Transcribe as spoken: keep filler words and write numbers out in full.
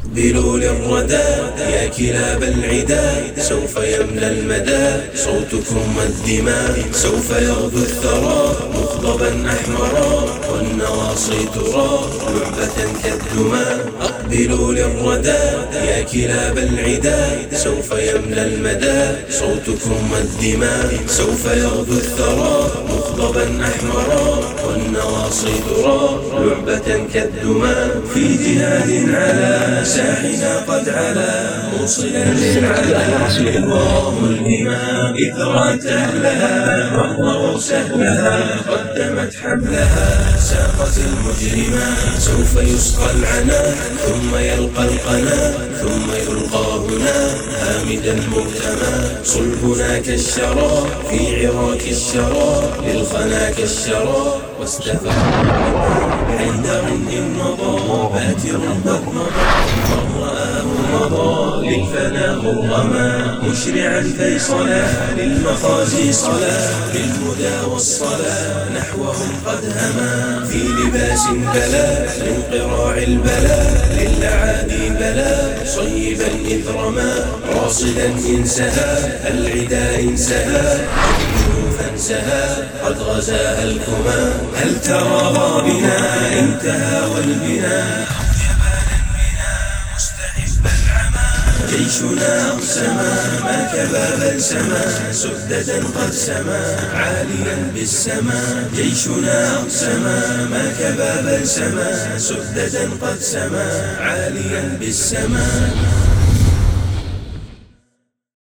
أقبلوا للردى يا كلاب العدا، سوف يملى المدى صوتكم الدماء، سوف يغدو الثرى مخضبا أحمرا والنواصي ترى لعبة كالدماء. أقبلوا للردى يا كلاب العدا، سوف يملى المدى صوتكم الدماء، سوف يغدو الثرى مخضبا أحمرا والنواصي ترى لعبة كالدماء. في جهاد على ساحنا قد علا موصلا للعلا الله الإمام، إذ رأت أهلها رضوا سهلها قدمت حبلها ساقت المجرما. سوف يسقى العنا ثم يلقى القنا ثم يلقى هنا هامدا مهتما. صلبنا كالشرى في عراك الشرى للخنا كالشرى واستفاق حيدر إن مضى باتر قد مضى من رآه مضى للفنا مرغما. مشرعا فيصلا للمخازي صلا بالهدى والصلاة نحوهم قد هما. في لباس بلا من قراع البلا للعادي بلا صيبا إذ رمى. راصدا إن سها العدا إن سها فانسها قد غزاها الكما. هل ترى بنا انتهى والبنا مستحب العمى. جيشنا أقسما ما كباب سما سددا قد سما عاليا بالسما. جيشنا أقسما ما كباب سما سددا قد سما عاليا بالسما.